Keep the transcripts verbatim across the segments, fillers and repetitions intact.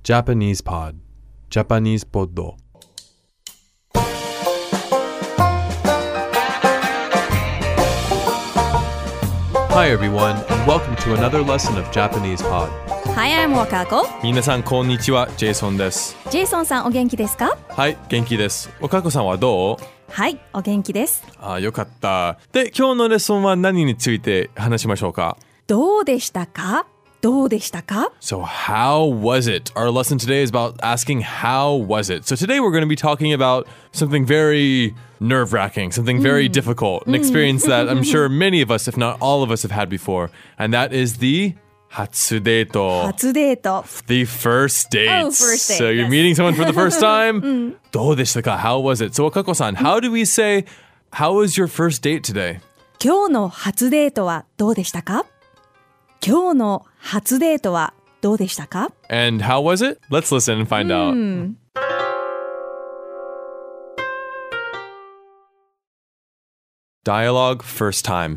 Japanese Pod Japanese Pod Hi everyone, and welcome to another lesson of Japanese Pod. Hi, I'm Wakako. 皆さんこんにちは、ジェイソンです。 ジェイソンさんお元気ですか？ はい、元気です。若子さんはどう？ はい、お元気です。 あ、よかった。で、今日のレッスンは何について話しましょうか？ どうでしたか？どうでしたか？ So how was it? Our lesson today is about asking how was it. So today we're going to be talking about something very nerve-wracking, something very mm. difficult, an experience that I'm sure many of us, if not all of us, have had before. And that is the 初デート。 初デート。 The first date. Oh, first date. So you're yes. meeting someone for the first time? どうでしたか? How was it? So Wakako-san, how do we say, how was your first date today? 今日の初デートはどうでしたか？今日の初デートはどうでしたか？ And how was it? Let's listen and find out. Dialogue first time.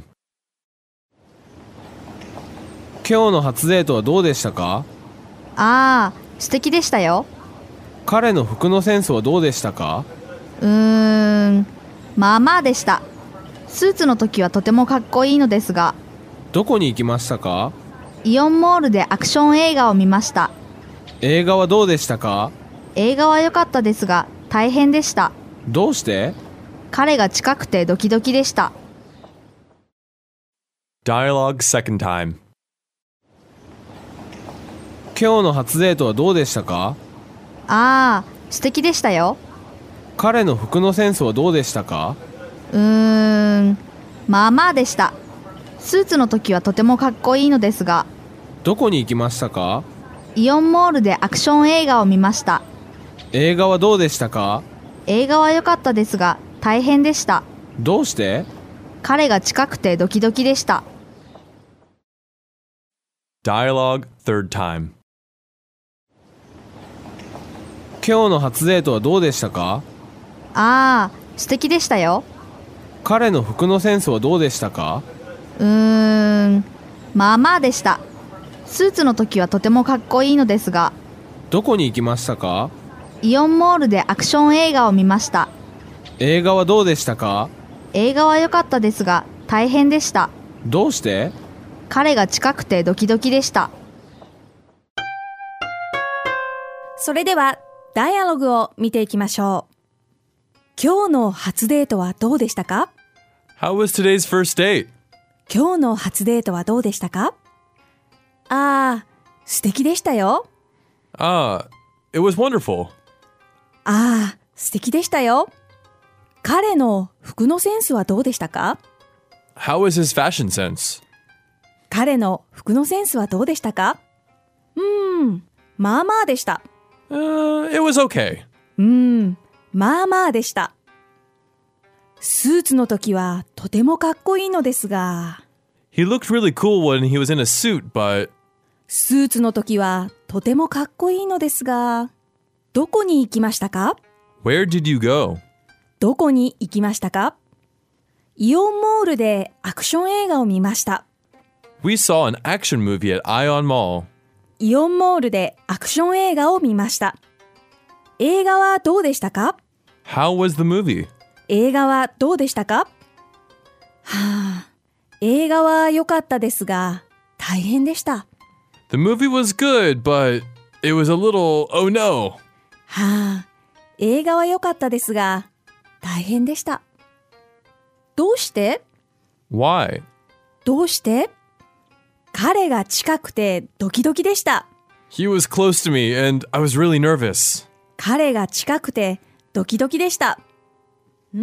今日の初デートはどうでしたか？ ああ、素敵でしたよ。 彼の服のセンスはどうでしたか？ うーん、まあまあでした。スーツの時はとてもかっこいいのですが。 どこに行きましたか？ イオンモールでアクション映画を見ました。 映画はどうでしたか？ 映画は良かったですが大変でした。 どうして？ 彼が近くてドキドキでした。 Dialogue second time. 今日の初デートはどうでしたか？ ああ、素敵でしたよ。 彼の服のセンスはどうでしたか？ うーん、まあまあでした。スーツの時はとてもかっこいいのですが。 どこに行きましたか？ イオンモールでアクション映画を見ました。 映画はどうでしたか？ 映画は良かったですが大変でした。 どうして？ 彼が近くてドキドキでした。 Dialogue third time. 今日の初デートはどうでしたか？ ああ、素敵でしたよ。 彼の服のセンスはどうでしたか？ うーん、まあまあでした。スーツの時はとてもかっこいいのですが。 どこに行きましたか？ イオンモールでアクション映画を見ました。 映画はどうでしたか？ 映画は良かったですが大変でした。 どうして？ 彼が近くてドキドキでした。 それではダイアログを見ていきましょう。今日の初デートはどうでしたか？ How was today's first date? 今日の初デートはどうでしたか？ああ、素敵でしたよ。 Ah, it was wonderful. ああ、素敵でしたよ。彼の服のセンスはどうでしたか？ How was his fashion sense? 彼の服のセンスはどうでしたか？うーん、まあまあでした。 Uh, it was okay. うーん、まあまあでした。スーツの時はとてもかっこいいのですが。 He looked really cool when he was in a suit, but... スーツの時はとてもかっこいいのですが。どこに行きましたか？ Where did you go? どこに行きましたか？イオンモールでアクション映画を見ました。 We saw an action movie at Ion Mall. イオンモールでアクション映画を見ました。映画はどうでしたか？ How was the movie? 映画はどうでしたか？はあ、映画は良かったですが、大変でした。 The movie was good, but it was a little, oh no. はあ、映画は良かったですが、大変でした。どうして？ Why? どうして？彼が近くてドキドキでした。 He was close to me and I was really nervous. 彼が近くてドキドキでした。うん、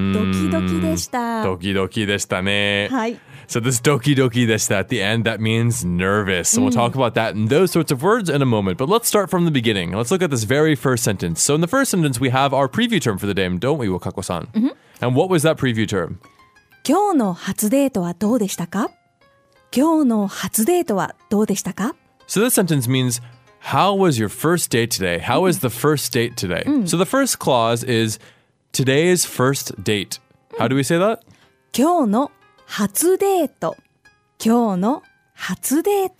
ドキドキでした。 ドキドキでしたね。 はい。 So this doki doki deshita at the end, that means nervous. So we'll talk about that and those sorts of words in a moment. But let's start from the beginning. Let's look at this very first sentence. So in the first sentence, we have our preview term for the day, don't we, Wakako-san? Mm-hmm. And what was that preview term? 今日の初デートはどうでしたか？今日の初デートはどうでしたか？ So this sentence means, how was your first date today? How was the first date today? Mm. So the first clause is today's first date. How do we say that? 今日の初デート。今日の初デート。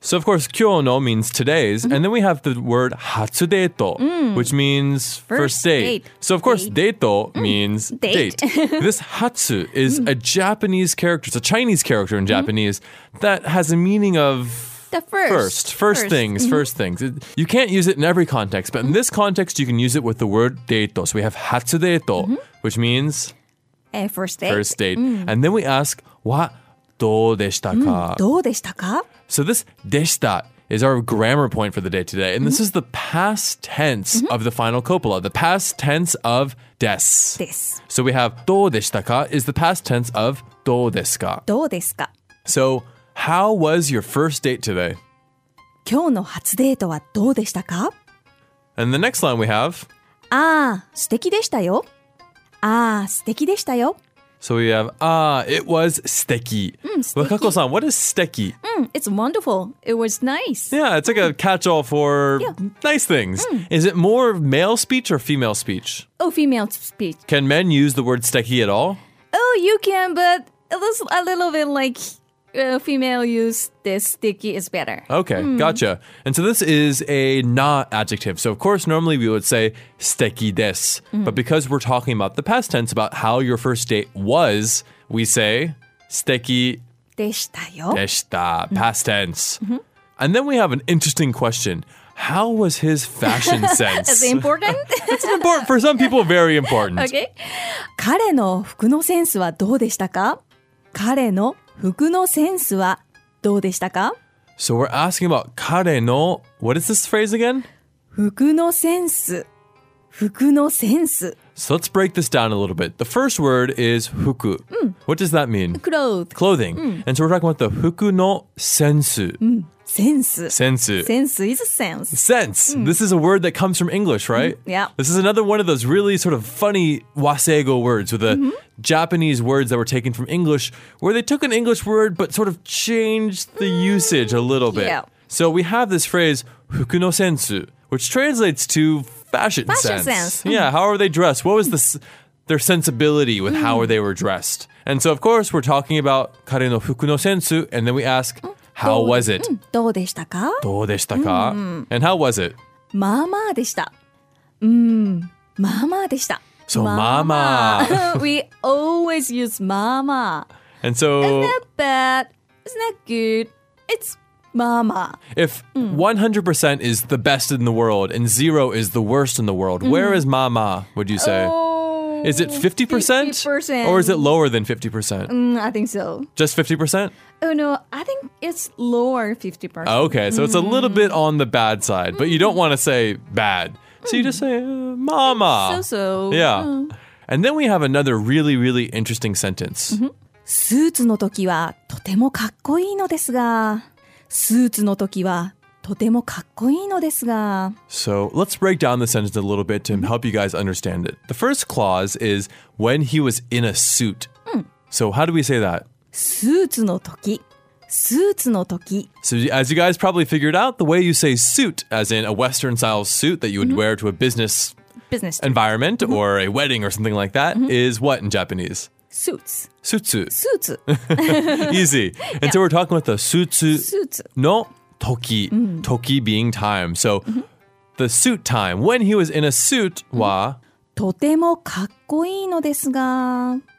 So, of course, kyono means today's, and then we have the word hatsudeito, which means first, First date. date. So, of course, Date. deito means Date. date. This hatsu is a Japanese character, it's a Chinese character in Japanese that has a meaning of The first. first, first, First. things, first things. It- you can't use it in every context, but in this context, you can use it with the word deito. So we have hatsudeito, which means Eh, first date. first date. And then we ask, wa do deshita ka? どうでしたか So this deshita is our grammar point for the day today. And this is the past tense of the final copula, the past tense of des. です。 So we have どうでしたか is the past tense of どうですか? どうですか So how was your first date today? 今日の初デートはどうでしたか And the next line we have, ああ、素敵でしたよ。ああ、素敵でしたよ。 so we have, ah, it was steki. Well, Kako-san, what is steki? Mm, it's wonderful. It was nice. Yeah, it's like a catch-all for Yeah. nice things. Is it more male speech or female speech? Oh, female speech. Can men use the word steki at all? Oh, you can, but it was a little bit like uh, female use this sticky is better. Okay, gotcha. And so this is a na adjective. So of course, normally we would say steki desu. But because we're talking about the past tense, about how your first date was, we say steki でしたよ。 deshita, past tense. And then we have an interesting question. How was his fashion sense? It's important? It's important for some people, very important. Okay. 彼の服のセンスはどうでしたか彼の服のセンスはどうでしたか So we're asking about kare no, what is this phrase again? 服のセンス。服のセンス。 So let's break this down a little bit. The first word is fuku. What does that mean? clothes. Clothing. And so we're talking about the fuku no sensu. センス。 Sensu. センス is sense. Sense. This is a word that comes from English, right? Yeah. This is another one of those really sort of funny waseigo words with the Japanese words that were taken from English, where they took an English word but sort of changed the usage a little bit. Yeah. So we have this phrase, fuku no sensu, which translates to fashion, Fashion sense. sense. Yeah, how are they dressed? What was this, their sensibility with how they were dressed? And so, of course, we're talking about kare no fuku no sensu, and then we ask, how was it? どうでしたかどうでしたか? And how was it? まあまあでした。うん、まあまあでした。 So, mama. We always use まあまあ。 And so, It's not bad. It's not good. It's まあまあ。 if one hundred percent is the best in the world and zero is the worst in the world, where is mama, would you say? Oh, Is it fifty percent? fifty percent. Or is it lower than fifty percent? Mm, I think so. Just fifty percent? Oh no, I think it's lower fifty percent. Okay, so it's a little bit on the bad side, but you don't want to say bad. So you just say, uh, mama. So so. Yeah. And then we have another really, really interesting sentence. スーツの時はとてもかっこいいのですが、スーツの時はとてもかっこいいのですが。 So let's break down the sentence a little bit to help you guys understand it. The first clause is when he was in a suit. So how do we say that? スーツの時、スーツの時。 So as you guys probably figured out, the way you say suit, as in a Western style suit that you would wear to a business business environment or a wedding or something like that, is what in Japanese? suits. Sutsu. スーツ。 Easy. And so we're talking about the sutsu スーツ。 no toki. Toki being time. So the suit time. When he was in a suit wa とてもかっこいいのですが。Mm,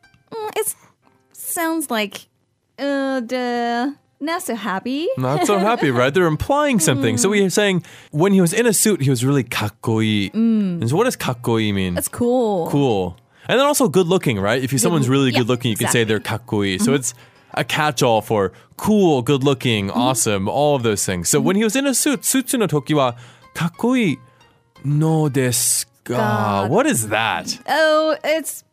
it sounds like uh, the not so happy. not so happy, right? They're implying something. So we are saying when he was in a suit, he was really kakkoi. And so what does kakkoi mean? That's cool. Cool. And then also good looking, right? If you, someone's really yeah, good looking, you can say exactly. they're kakkoi. So it's a catch-all for cool, good looking, awesome, all of those things. So when he was in a suit, sutsu no toki wa kakkoi no desu ka. God. What is that? Oh, it's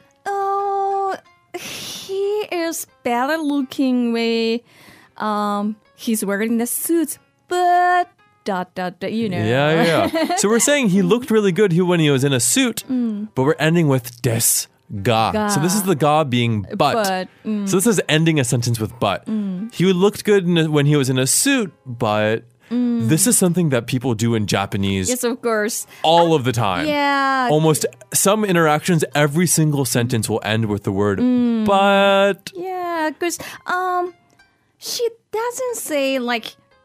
oh, he is better looking way. Um, he's wearing the suit, but dot dot dot. You know. Yeah, yeah. So we're saying he looked really good he- when he was in a suit, but we're ending with des ga. Ga. So this is the ga being but. But, So this is ending a sentence with but. He looked good in a, when he was in a suit, but this is something that people do in Japanese Yes, of course. all of the time. Yeah. Almost some interactions, every single sentence will end with the word but. Yeah, because um, she doesn't say like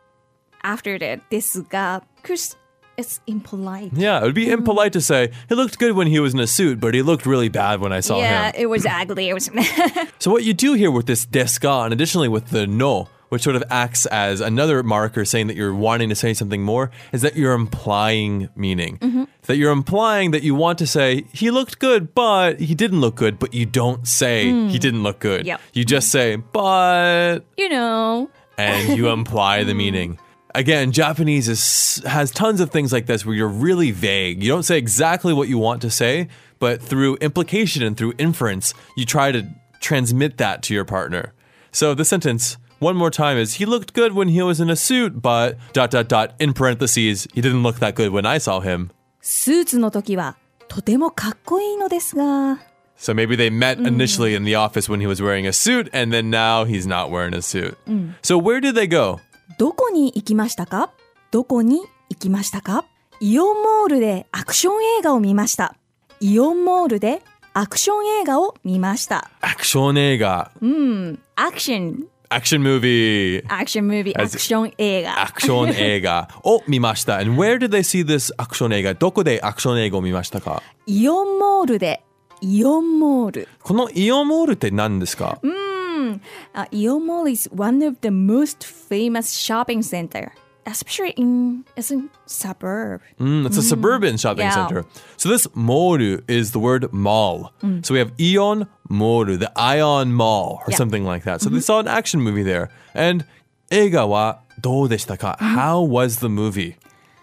after that ですが because it's impolite. Yeah, it would be impolite to say, he looked good when he was in a suit, but he looked really bad when I saw Yeah, him. it was ugly. It was So what you do here with this desu ka, and additionally with the no, which sort of acts as another marker saying that you're wanting to say something more, is that you're implying meaning. Mm-hmm. That you're implying that you want to say, he looked good, but he didn't look good, but you don't say he didn't look good. Yep. You just say, but, you know. and you imply the meaning. Again, Japanese is, has tons of things like this where you're really vague. You don't say exactly what you want to say, but through implication and through inference, you try to transmit that to your partner. So the sentence, one more time, is he looked good when he was in a suit, but dot dot dot in parentheses, he didn't look that good when I saw him. スーツの時はとてもかっこいいのですが So maybe they met initially in the office when he was wearing a suit, and then now he's not wearing a suit. So where did they go? どこに行きましたかどこに行きましたかイオンモールでアクション映画を見ました。イオンモールでアクション映画を見ました。 Action 映画。 うん、アクション、 Action movie. アクションムービー、ア As- クション映画。 Action 映画を見ました。And where did they see this action 映画？どこでアクション映画を見ましたか？ イオンモールで、イオンモール。 このイオンモールって何ですか？ Uh, Ion Mall is one of the most famous shopping center, especially in it's in suburb. Mm, it's a suburban shopping Yeah. center. So this moru is the word mall. So we have Ion Moru, the Ion Mall, or Yeah. something like that. So they saw an action movie there. And 映画はどうでしたか？ How was the movie?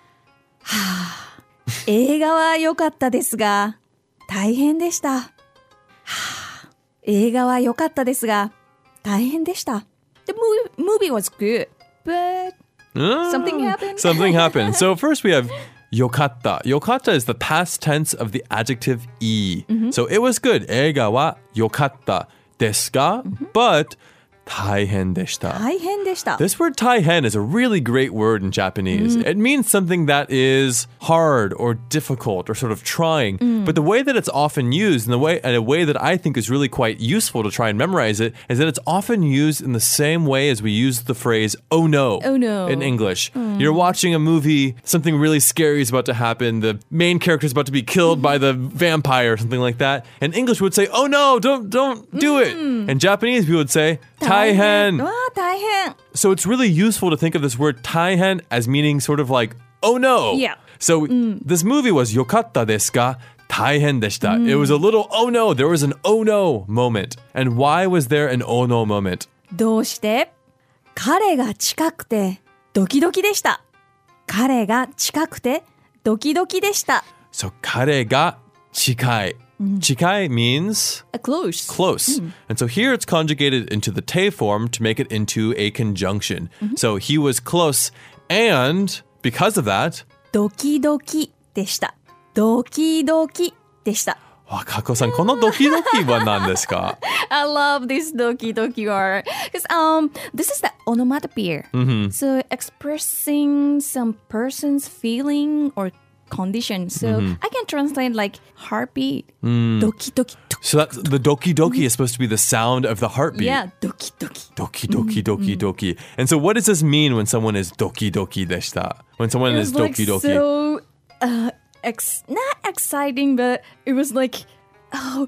映画は良かったですが、大変でした。はあ映画は良かったですが、大変でした。The movie, movie was good, but Ah, Something happened. Something happened. So first we have yokatta. Yokatta is the past tense of the adjective i. So it was good. 映画はyokatta desu ka? But 大変でした. 大変でした。 This word taihen is a really great word in Japanese. It means something that is hard or difficult or sort of trying. But the way that it's often used, and the way and a way that I think is really quite useful to try and memorize it, is that it's often used in the same way as we use the phrase "oh no" Oh no. in English. You're watching a movie, something really scary is about to happen. The main character is about to be killed by the vampire or something like that. And English would say, "Oh no, don't don't do it." And Japanese people would say, 大変. わあ、大変。 So it's really useful to think of this word 大変 as meaning sort of like, oh no. Yeah. So this movie was よかったですか? 大変でした. It was a little oh no. There was an oh no moment. And why was there an oh no moment? どうして？彼が近くてドキドキでした。彼が近くてドキドキでした。 So 彼が近い. Chikai means A close. close. And so here it's conjugated into the te form to make it into a conjunction. So he was close, and because of that, ドキドキでした。ドキドキでした。 わ、かこさん、このドキドキは何ですか？ I love this doki doki word because um this is the onomatopoeia. So expressing some person's feeling or condition. So I can translate like heartbeat. Doki doki. So that's, the doki doki is supposed to be the sound of the heartbeat. Yeah, doki doki. Doki doki doki doki. And so what does this mean when someone is doki doki deshita? When someone It is was like doki doki? so uh ex- not exciting, but it was like, oh,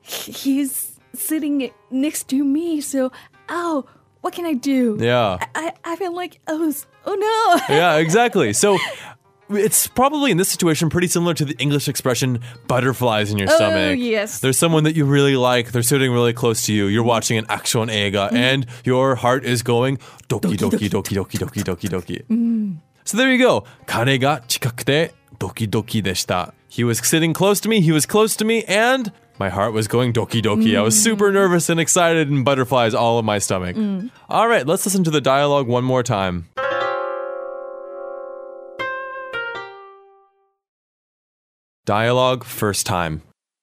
he's sitting next to me. So, oh, what can I do? Yeah. I, I feel like, oh, s- oh no. Yeah, exactly. So it's probably in this situation pretty similar to the English expression butterflies in your Oh, stomach. yes. There's someone that you really like, they're sitting really close to you, you're watching an action eiga, and your heart is going doki doki doki doki doki doki doki. So there you go. 彼が近くてドキドキでした. He was sitting close to me, he was close to me, and my heart was going doki doki. I was super nervous and excited and butterflies all in my stomach. All right, let's listen to the dialogue one more time. Dialogue first time.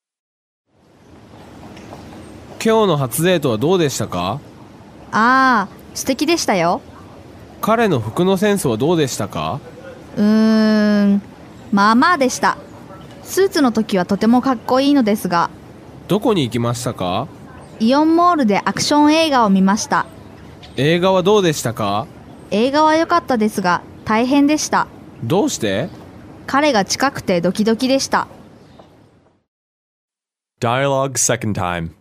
今日の初デートはどうでしたか？ ああ、素敵でしたよ。 彼の服のセンスはどうでしたか？ うーん、まあまあでした。スーツの時はとてもかっこいいのですが、 どこに行きましたか？ イオンモールでアクション映画を見ました。 映画はどうでしたか？ 映画は良かったですが、 大変でした。 どうして？ 彼が近くてドキドキでした。 Dialogue second time.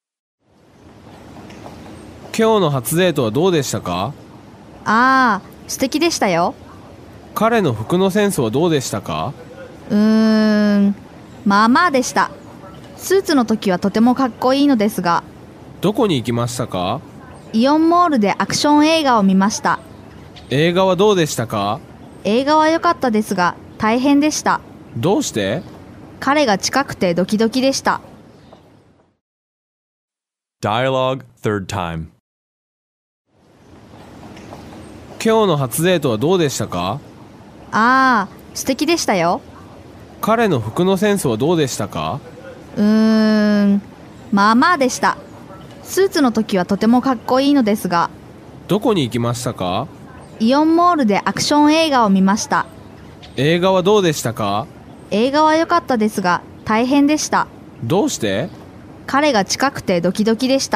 今日の初デートはどうでしたか？ ああ、素敵でしたよ。 彼の服のセンスはどうでしたか？ うーん、まあまあでした。スーツの時はとてもかっこいいのですが。 どこに行きましたか？ イオンモールでアクション映画を見ました。 映画はどうでしたか？ 映画は良かったですが大変でした。 どうして？ 彼が近くてドキドキでした。 Dialogue third time. 今日の初デートはどうでしたか？ ああ、素敵でしたよ。 彼の服のセンスはどうでしたか？ うーん、まあまあでした。スーツの時はとてもかっこいいのですが。 どこに行きましたか？ イオンモールでアクション映画を見ました。 映画はどうでしたか？ 映画は良かったですが大変でした。 どうして？ 彼が近くてドキドキでした。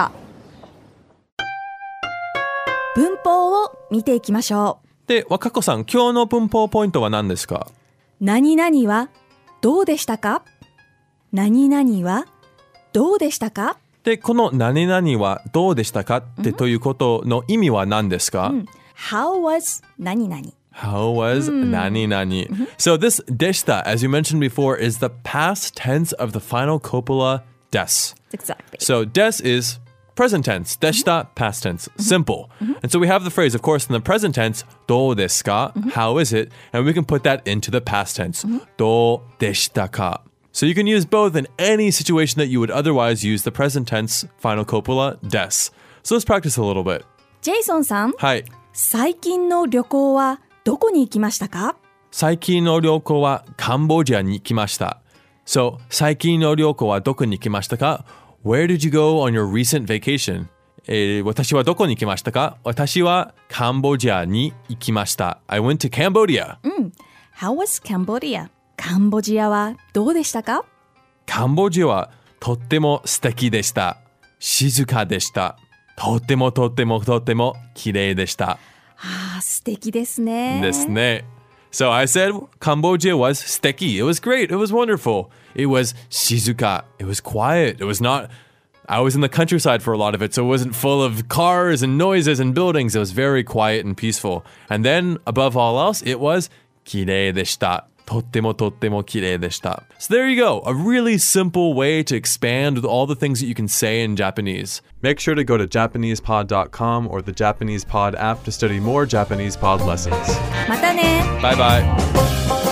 文法を見ていきましょう。 で、若子さん、今日の文法ポイントは何ですか？ 何々はどうでしたか？何々はどうでしたか？ で、この何々はどうでしたかってということの意味は何ですか？ うん、How was 何々 How was 何々 So this でした as you mentioned before, is the past tense of the final copula des. Exactly. So des is present tense. でした past tense. Simple. And so we have the phrase, of course, in the present tense, どうですか? How is it? And we can put that into the past tense. どうでしたか? So you can use both in any situation that you would otherwise use the present tense final copula des. So let's practice a little bit. ジェイソンさん、 はい。 最近の旅行はどこに行きましたか？ 最近の旅行はカンボジアに行きました。So, 最近の旅行はどこに行きましたか? Where did you go on your recent vacation? えー、私はどこに行きましたか? 私はカンボジアに行きました。I went to Cambodia. うん。How was Cambodia? カンボジアはどうでしたか？ カンボジアはとっても素敵でした。静かでした。とってもとってもとっても綺麗でした。 ああ、素敵ですね。 ですね。So I said Cambodia was 素敵. It was great. It was wonderful. It was 静か. It was quiet. It was not... I was in the countryside for a lot of it, so it wasn't full of cars and noises and buildings. It was very quiet and peaceful. And then, above all else, it was 綺麗でした。とってもとっても綺麗でした。So there you go. A really simple way to expand with all the things that you can say in Japanese. Make sure to go to Japanese pod dot com or the Japanese Pod app to study more Japanese Pod lessons. またね。 Bye bye.